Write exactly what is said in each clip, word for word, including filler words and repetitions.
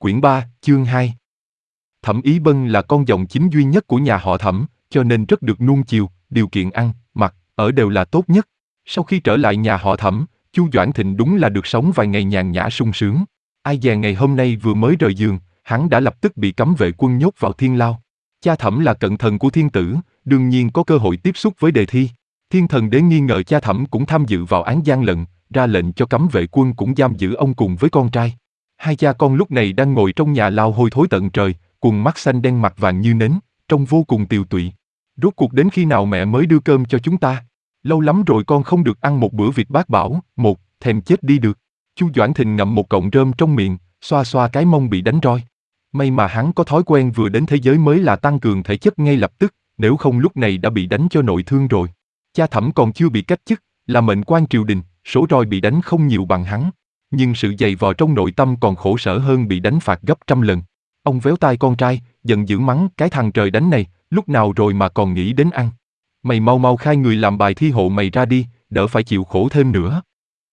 Quyển ba, chương hai. Thẩm Ý Bân là con dòng chính duy nhất của nhà họ Thẩm, cho nên rất được nuông chiều, điều kiện ăn, mặc, ở đều là tốt nhất. Sau khi trở lại nhà họ Thẩm, Chu Doãn Thịnh đúng là được sống vài ngày nhàn nhã sung sướng. Ai dè ngày hôm nay vừa mới rời giường, hắn đã lập tức bị cấm vệ quân nhốt vào thiên lao. Cha Thẩm là cận thần của thiên tử, đương nhiên có cơ hội tiếp xúc với đề thi. Thiên thần đế nghi ngờ cha Thẩm cũng tham dự vào án gian lận, ra lệnh cho cấm vệ quân cũng giam giữ ông cùng với con trai. Hai cha con lúc này đang ngồi trong nhà lao hôi thối tận trời, quần mắt xanh đen mặt vàng như nến, trông vô cùng tiều tụy. Rốt cuộc đến khi nào mẹ mới đưa cơm cho chúng ta? Lâu lắm rồi con không được ăn một bữa vịt bát bảo, một, thèm chết đi được. Chu Doãn Thịnh ngậm một cọng rơm trong miệng, xoa xoa cái mông bị đánh roi. May mà hắn có thói quen vừa đến thế giới mới là tăng cường thể chất ngay lập tức, nếu không lúc này đã bị đánh cho nội thương rồi. Cha Thẩm còn chưa bị cách chức, là mệnh quan triều đình, số roi bị đánh không nhiều bằng hắn. Nhưng sự dày vò trong nội tâm còn khổ sở hơn bị đánh phạt gấp trăm lần. Ông véo tai con trai, giận dữ mắng cái thằng trời đánh này, lúc nào rồi mà còn nghĩ đến ăn. Mày mau mau khai người làm bài thi hộ mày ra đi, đỡ phải chịu khổ thêm nữa.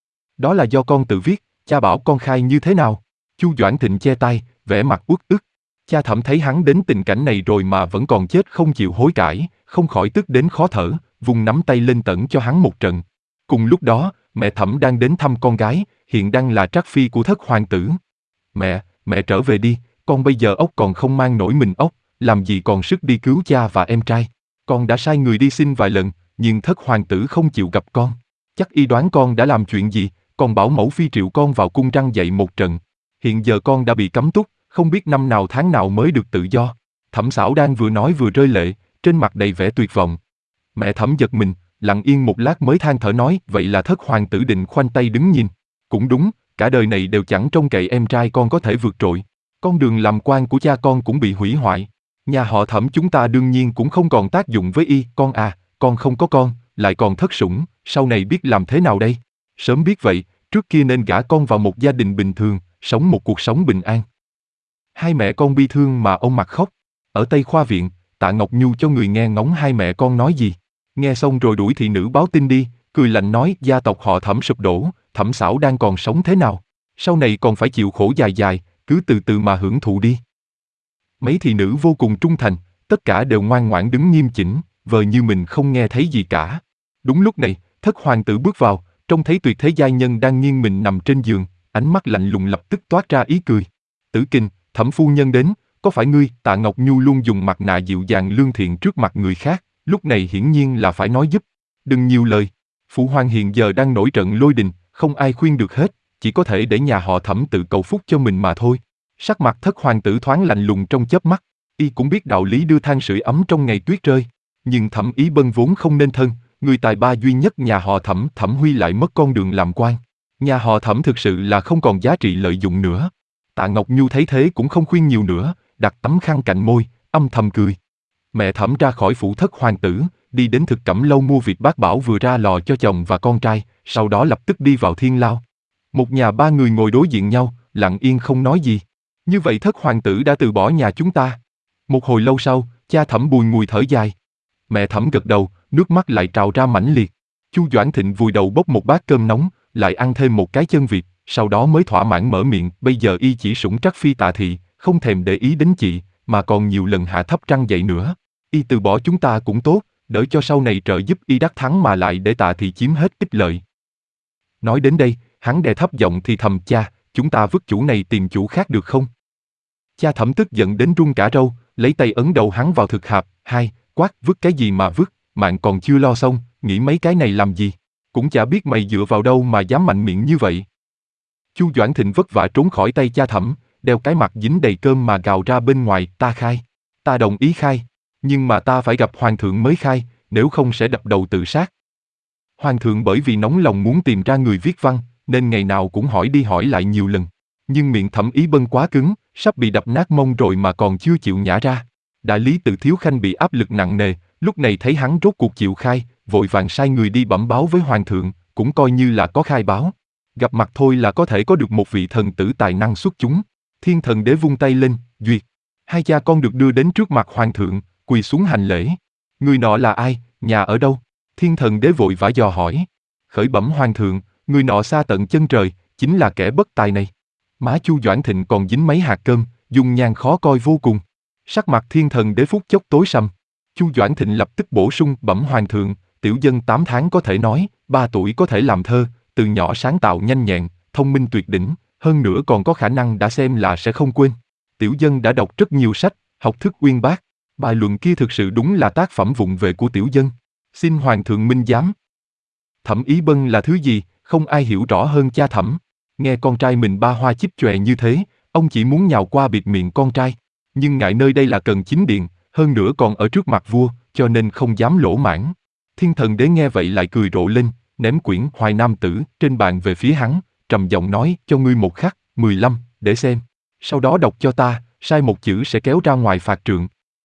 Đó là do con tự viết, cha bảo con khai như thế nào? Chu Doãn Thịnh che tay, vẻ mặt uất ức. Cha Thẩm thấy hắn đến tình cảnh này rồi mà vẫn còn chết không chịu hối cải, không khỏi tức đến khó thở, vùng nắm tay lên tẩn cho hắn một trận. Cùng lúc đó, mẹ Thẩm đang đến thăm con gái, hiện đang là trắc phi của thất hoàng tử. Mẹ, mẹ trở về đi, con bây giờ ốc còn không mang nổi mình ốc, làm gì còn sức đi cứu cha và em trai. Con đã sai người đi xin vài lần, nhưng thất hoàng tử không chịu gặp con. Chắc y đoán con đã làm chuyện gì, còn bảo mẫu phi triệu con vào cung răn dạy một trận. Hiện giờ con đã bị cấm túc, không biết năm nào tháng nào mới được tự do. Thẩm Sảo đang vừa nói vừa rơi lệ, trên mặt đầy vẻ tuyệt vọng. Mẹ Thẩm giật mình, lặng yên một lát mới than thở nói, vậy là thất hoàng tử định khoanh tay đứng nhìn. Cũng đúng, cả đời này đều chẳng trông cậy em trai con có thể vượt trội. Con đường làm quan của cha con cũng bị hủy hoại. Nhà họ Thẩm chúng ta đương nhiên cũng không còn tác dụng với y. Con à, con không có con, lại còn thất sủng, sau này biết làm thế nào đây? Sớm biết vậy, trước kia nên gả con vào một gia đình bình thường, sống một cuộc sống bình an. Hai mẹ con bi thương mà ông mặt khóc. Ở Tây Khoa Viện, Tạ Ngọc Nhu cho người nghe ngóng hai mẹ con nói gì. Nghe xong rồi đuổi thị nữ báo tin đi, cười lạnh nói gia tộc họ Thẩm sụp đổ, Thẩm Sảo đang còn sống thế nào? Sau này còn phải chịu khổ dài dài, cứ từ từ mà hưởng thụ đi. Mấy thị nữ vô cùng trung thành, tất cả đều ngoan ngoãn đứng nghiêm chỉnh, vờ như mình không nghe thấy gì cả. Đúng lúc này, thất hoàng tử bước vào, trông thấy tuyệt thế giai nhân đang nghiêng mình nằm trên giường, ánh mắt lạnh lùng lập tức toát ra ý cười. Tử Kình, Thẩm phu nhân đến, có phải ngươi? Tạ Ngọc Nhu luôn dùng mặt nạ dịu dàng lương thiện trước mặt người khác, lúc này hiển nhiên là phải nói giúp. Đừng nhiều lời, phụ hoàng hiện giờ đang nổi trận lôi đình, không ai khuyên được hết, chỉ có thể để nhà họ Thẩm tự cầu phúc cho mình mà thôi. Sắc mặt thất hoàng tử thoáng lạnh lùng trong chớp mắt, y cũng biết đạo lý đưa than sưởi ấm trong ngày tuyết rơi. Nhưng Thẩm Ý Bân vốn không nên thân, người tài ba duy nhất nhà họ Thẩm, Thẩm Huy lại mất con đường làm quan. Nhà họ Thẩm thực sự là không còn giá trị lợi dụng nữa. Tạ Ngọc Nhu thấy thế cũng không khuyên nhiều nữa, đặt tấm khăn cạnh môi, âm thầm cười. Mẹ Thẩm ra khỏi phủ thất hoàng tử, đi đến thực cẩm lâu mua vịt bát bảo vừa ra lò cho chồng và con trai, sau đó lập tức đi vào thiên lao. Một nhà ba người ngồi đối diện nhau, lặng yên không nói gì. Như vậy thất hoàng tử đã từ bỏ nhà chúng ta. Một hồi lâu sau, cha Thẩm bùi ngùi thở dài. Mẹ Thẩm gật đầu, nước mắt lại trào ra mãnh liệt. Chu Doãn Thịnh vùi đầu bốc một bát cơm nóng, lại ăn thêm một cái chân vịt, sau đó mới thỏa mãn mở miệng. Bây giờ y chỉ sủng trắc phi Tạ thị, không thèm để ý đến chị, mà còn nhiều lần hạ thấp răng dạy nữa. Y từ bỏ chúng ta cũng tốt, đỡ cho sau này trợ giúp y đắc thắng mà lại để Tạ thị chiếm hết ích lợi. Nói đến đây, hắn đè thấp giọng thì thầm, cha, chúng ta vứt chủ này tìm chủ khác được không? Cha Thẩm tức giận đến run cả râu, lấy tay ấn đầu hắn vào thực hạp, hai, quát, vứt cái gì mà vứt, mạng còn chưa lo xong, nghĩ mấy cái này làm gì? Cũng chả biết mày dựa vào đâu mà dám mạnh miệng như vậy. Chu Doãn Thịnh vất vả trốn khỏi tay cha Thẩm, đeo cái mặt dính đầy cơm mà gào ra bên ngoài, ta khai. Ta đồng ý khai, nhưng mà ta phải gặp hoàng thượng mới khai, nếu không sẽ đập đầu tự sát. Hoàng thượng bởi vì nóng lòng muốn tìm ra người viết văn, nên ngày nào cũng hỏi đi hỏi lại nhiều lần. Nhưng miệng Thẩm Ý Bân quá cứng, sắp bị đập nát mông rồi mà còn chưa chịu nhả ra. Đại lý tự Thiếu Khanh bị áp lực nặng nề, lúc này thấy hắn rốt cuộc chịu khai, vội vàng sai người đi bẩm báo với hoàng thượng, cũng coi như là có khai báo. Gặp mặt thôi là có thể có được một vị thần tử tài năng xuất chúng. Thiên thần đế vung tay lên, duyệt. Hai cha con được đưa đến trước mặt hoàng thượng, quỳ xuống hành lễ. Người nọ là ai, nhà ở đâu? Thiên thần đế vội vã dò hỏi. Khởi bẩm hoàng thượng, người nọ xa tận chân trời, chính là kẻ bất tài này. Má Chu Doãn Thịnh còn dính mấy hạt cơm, dung nhan khó coi vô cùng. Sắc mặt Thiên Thần Đế phút chốc tối sầm. Chu Doãn Thịnh lập tức bổ sung, bẩm hoàng thượng, tiểu dân tám tháng có thể nói, ba tuổi có thể làm thơ, từ nhỏ sáng tạo nhanh nhẹn, thông minh tuyệt đỉnh, hơn nữa còn có khả năng đã xem là sẽ không quên. Tiểu dân đã đọc rất nhiều sách, học thức uyên bác, bài luận kia thực sự đúng là tác phẩm vụng về của tiểu dân. Xin hoàng thượng minh giám. Thẩm Ý Bân là thứ gì, không ai hiểu rõ hơn cha Thẩm. Nghe con trai mình ba hoa chíp chòe như thế, ông chỉ muốn nhào qua bịt miệng con trai. Nhưng ngại nơi đây là Cần Chính Điện, hơn nữa còn ở trước mặt vua, cho nên không dám lỗ mãng. Thiên Thần Đế nghe vậy lại cười rộ lên, ném quyển Hoài Nam Tử trên bàn về phía hắn, trầm giọng nói, cho ngươi một khắc, mười lăm, để xem. Sau đó đọc cho ta, sai một chữ sẽ kéo ra ngoài phạt trượng.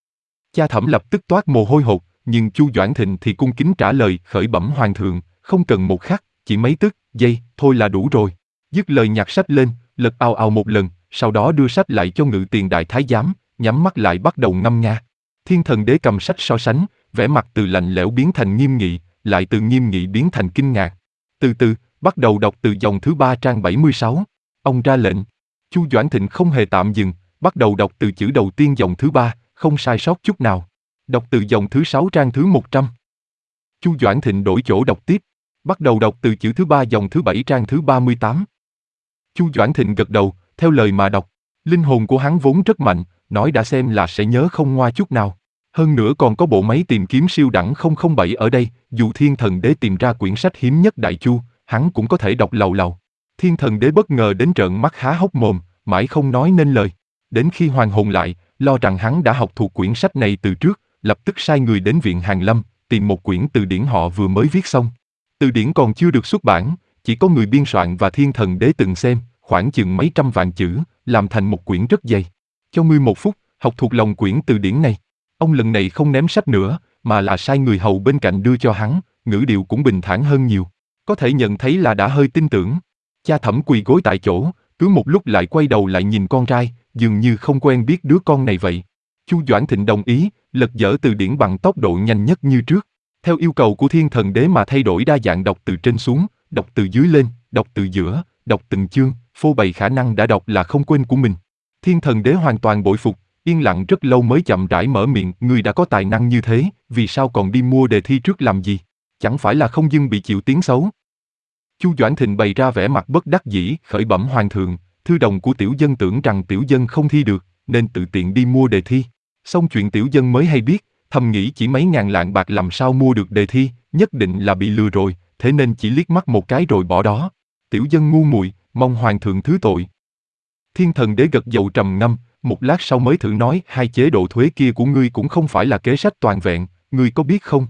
Cha Thẩm lập tức toát mồ hôi hột, nhưng Chu Doãn Thịnh thì cung kính trả lời, khởi bẩm hoàng thượng, không cần một khắc, chỉ mấy tức, giây, thôi là đủ rồi. Dứt lời nhặt sách lên, lật ào ào một lần, sau đó đưa sách lại cho Ngự Tiền Đại Thái Giám, nhắm mắt lại bắt đầu ngâm nga. Thiên Thần Đế cầm sách so sánh, vẻ mặt từ lạnh lẽo biến thành nghiêm nghị, lại từ nghiêm nghị biến thành kinh ngạc. Từ từ, bắt đầu đọc từ dòng thứ ba trang bảy mươi sáu. Ông ra lệnh. Chu Doãn Thịnh không hề tạm dừng, bắt đầu đọc từ chữ đầu tiên dòng thứ ba, không sai sót chút nào. Đọc từ dòng thứ sáu trang thứ một trăm. Chu Doãn Thịnh đổi chỗ đọc tiếp, bắt đầu đọc từ chữ thứ ba dòng thứ bảy trang thứ ba mươi tám. Chu Doãn Thịnh gật đầu, theo lời mà đọc. Linh hồn của hắn vốn rất mạnh, nói đã xem là sẽ nhớ không ngoa chút nào. Hơn nữa còn có bộ máy tìm kiếm siêu đẳng không không bảy ở đây, dù Thiên Thần Đế tìm ra quyển sách hiếm nhất Đại Chu, hắn cũng có thể đọc lầu lầu. Thiên Thần Đế bất ngờ đến trợn mắt há hốc mồm, mãi không nói nên lời. Đến khi hoàn hồn lại, lo rằng hắn đã học thuộc quyển sách này từ trước, lập tức sai người đến viện Hàn Lâm, tìm một quyển từ điển họ vừa mới viết xong. Từ điển còn chưa được xuất bản, chỉ có người biên soạn và Thiên Thần Đế từng xem, khoảng chừng mấy trăm vạn chữ, làm thành một quyển rất dày. Cho ngươi một phút, học thuộc lòng quyển từ điển này. Ông lần này không ném sách nữa, mà là sai người hầu bên cạnh đưa cho hắn, ngữ điệu cũng bình thản hơn nhiều. Có thể nhận thấy là đã hơi tin tưởng. Cha Thẩm quỳ gối tại chỗ, cứ một lúc lại quay đầu lại nhìn con trai, dường như không quen biết đứa con này vậy. Chu Doãn Thịnh đồng ý, lật dở từ điển bằng tốc độ nhanh nhất như trước. Theo yêu cầu của Thiên Thần Đế mà thay đổi đa dạng đọc từ trên xuống, đọc từ dưới lên, đọc từ giữa, đọc từng chương, phô bày khả năng đã đọc là không quên của mình. Thiên Thần Đế hoàn toàn bội phục, yên lặng rất lâu mới chậm rãi mở miệng, người đã có tài năng như thế, vì sao còn đi mua đề thi trước làm gì? Chẳng phải là không dưng bị chịu tiếng xấu? Chu Doãn Thịnh bày ra vẻ mặt bất đắc dĩ, khởi bẩm hoàng thượng, thư đồng của tiểu dân tưởng rằng tiểu dân không thi được, nên tự tiện đi mua đề thi. Xong chuyện tiểu dân mới hay biết, thầm nghĩ chỉ mấy ngàn lạng bạc làm sao mua được đề thi, nhất định là bị lừa rồi, thế nên chỉ liếc mắt một cái rồi bỏ đó. Tiểu dân ngu muội, mong hoàng thượng thứ tội. Thiên Thần Đế gật đầu trầm ngâm, một lát sau mới thử nói, hai chế độ thuế kia của ngươi cũng không phải là kế sách toàn vẹn, ngươi có biết không?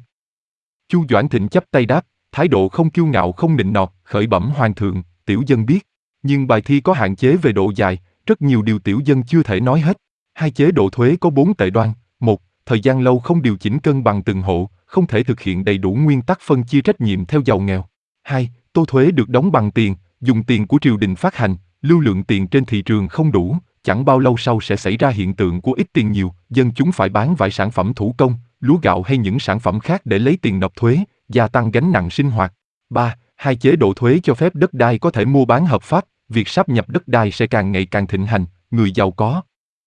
Chu Doãn Thịnh chắp tay đáp, thái độ không kiêu ngạo không nịnh nọt, khởi bẩm hoàng thượng, tiểu dân biết. Nhưng bài thi có hạn chế về độ dài, rất nhiều điều tiểu dân chưa thể nói hết. Hai chế độ thuế có bốn tệ đoan. Một, thời gian lâu không điều chỉnh cân bằng từng hộ, không thể thực hiện đầy đủ nguyên tắc phân chia trách nhiệm theo giàu nghèo. Hai, tô thuế được đóng bằng tiền, dùng tiền của triều đình phát hành, lưu lượng tiền trên thị trường không đủ, chẳng bao lâu sau sẽ xảy ra hiện tượng của ít tiền nhiều, dân chúng phải bán vài sản phẩm thủ công, lúa gạo hay những sản phẩm khác để lấy tiền nộp thuế, gia tăng gánh nặng sinh hoạt. Ba, hai chế độ thuế cho phép đất đai có thể mua bán hợp pháp, việc sáp nhập đất đai sẽ càng ngày càng thịnh hành, người giàu có.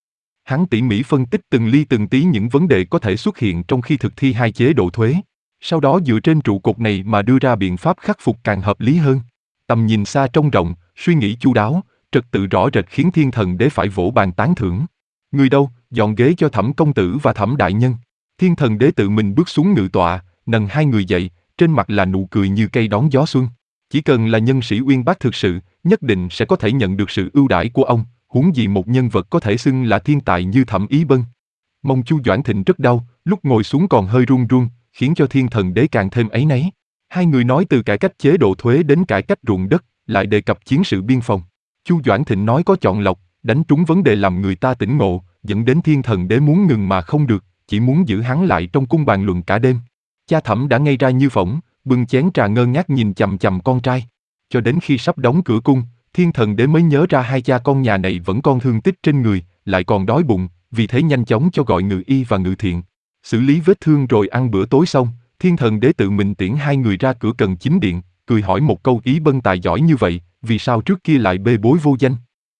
Hắn tỉ mỉ phân tích từng ly từng tí những vấn đề có thể xuất hiện trong khi thực thi hai chế độ thuế. Sau đó dựa trên trụ cột này mà đưa ra biện pháp khắc phục càng hợp lý hơn. Tầm nhìn xa trông rộng, suy nghĩ chu đáo, trật tự rõ rệt khiến Thiên Thần Đế phải vỗ bàn tán thưởng. Người đâu, dọn ghế cho Thẩm công tử và Thẩm đại nhân. Thiên Thần Đế tự mình bước xuống ngự tọa, nâng hai người dậy, trên mặt là nụ cười như cây đón gió xuân. Chỉ cần là nhân sĩ uyên bác thực sự, nhất định sẽ có thể nhận được sự ưu đãi của ông, huống gì một nhân vật có thể xưng là thiên tài như Thẩm Ý Bân. Mông Chu Doãn Thịnh rất đau, lúc ngồi xuống còn hơi run run, khiến cho Thiên Thần Đế càng thêm áy náy. Hai người nói từ cải cách chế độ thuế đến cải cách ruộng đất, lại đề cập chiến sự biên phòng. Chu Doãn Thịnh nói có chọn lọc, đánh trúng vấn đề làm người ta tỉnh ngộ, dẫn đến Thiên Thần Đế muốn ngừng mà không được, chỉ muốn giữ hắn lại trong cung bàn luận cả đêm. Cha Thẩm đã ngây ra như phỗng, bưng chén trà ngơ ngác nhìn chằm chằm con trai. Cho đến khi sắp đóng cửa cung, Thiên Thần Đế mới nhớ ra hai cha con nhà này vẫn còn thương tích trên người, lại còn đói bụng, vì thế nhanh chóng cho gọi ngự y và ngự thiện. Xử lý vết thương rồi ăn bữa tối xong, Thiên Thần Đế tự mình tiễn hai người ra cửa Cần Chính Điện, cười hỏi một câu, Ý Bân tài giỏi như vậy, vì sao trước kia lại bê bối vô danh?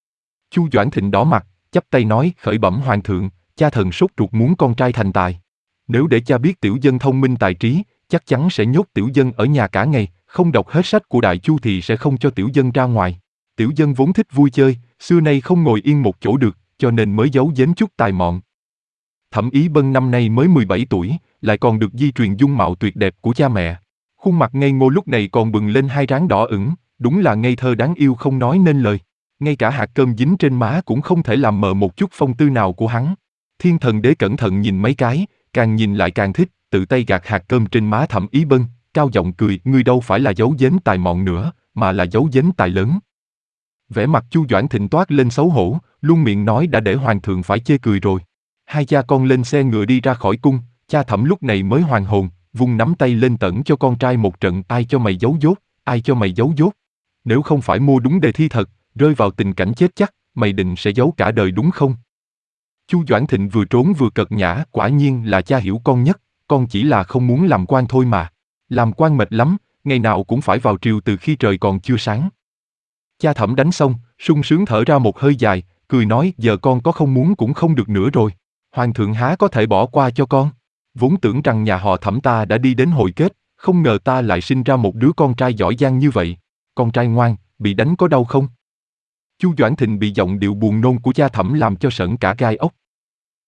Chu Doãn Thịnh đỏ mặt, chắp tay nói khởi bẩm hoàng thượng, cha thần sốt ruột muốn con trai thành tài. Nếu để cha biết tiểu dân thông minh tài trí, chắc chắn sẽ nhốt tiểu dân ở nhà cả ngày, không đọc hết sách của Đại Chu thì sẽ không cho tiểu dân ra ngoài. Tiểu dân vốn thích vui chơi, xưa nay không ngồi yên một chỗ được, cho nên mới giấu giếm chút tài mọn. Thẩm Ý Bân năm nay mới mười bảy tuổi, lại còn được di truyền dung mạo tuyệt đẹp của cha mẹ. Khuôn mặt ngây ngô lúc này còn bừng lên hai ráng đỏ ửng, đúng là ngây thơ đáng yêu không nói nên lời. Ngay cả hạt cơm dính trên má cũng không thể làm mờ một chút phong tư nào của hắn. Thiên Thần Đế cẩn thận nhìn mấy cái, càng nhìn lại càng thích, tự tay gạt hạt cơm trên má Thẩm Ý Bân, cao giọng cười, ngươi đâu phải là giấu giếm tài mọn nữa, mà là giấu giếm tài lớn. Vẻ mặt Chu Doãn Thịnh toát lên xấu hổ, luôn miệng nói đã để hoàng thượng phải chê cười rồi. Hai cha con lên xe ngựa đi ra khỏi cung, cha Thẩm lúc này mới hoàn hồn, vung nắm tay lên tẩn cho con trai một trận, ai cho mày giấu dốt, ai cho mày giấu dốt. Nếu không phải mua đúng đề thi thật, rơi vào tình cảnh chết chắc, mày định sẽ giấu cả đời đúng không? Chu Doãn Thịnh vừa trốn vừa cợt nhã, quả nhiên là cha hiểu con nhất, con chỉ là không muốn làm quan thôi mà. Làm quan mệt lắm, ngày nào cũng phải vào triều từ khi trời còn chưa sáng. Cha Thẩm đánh xong, sung sướng thở ra một hơi dài, cười nói giờ con có không muốn cũng không được nữa rồi. Hoàng thượng há có thể bỏ qua cho con. Vốn tưởng rằng nhà họ Thẩm ta đã đi đến hồi kết, không ngờ ta lại sinh ra một đứa con trai giỏi giang như vậy. Con trai ngoan, bị đánh có đau không? Chu Doãn Thịnh bị giọng điệu buồn nôn của cha Thẩm làm cho sởn cả gai ốc.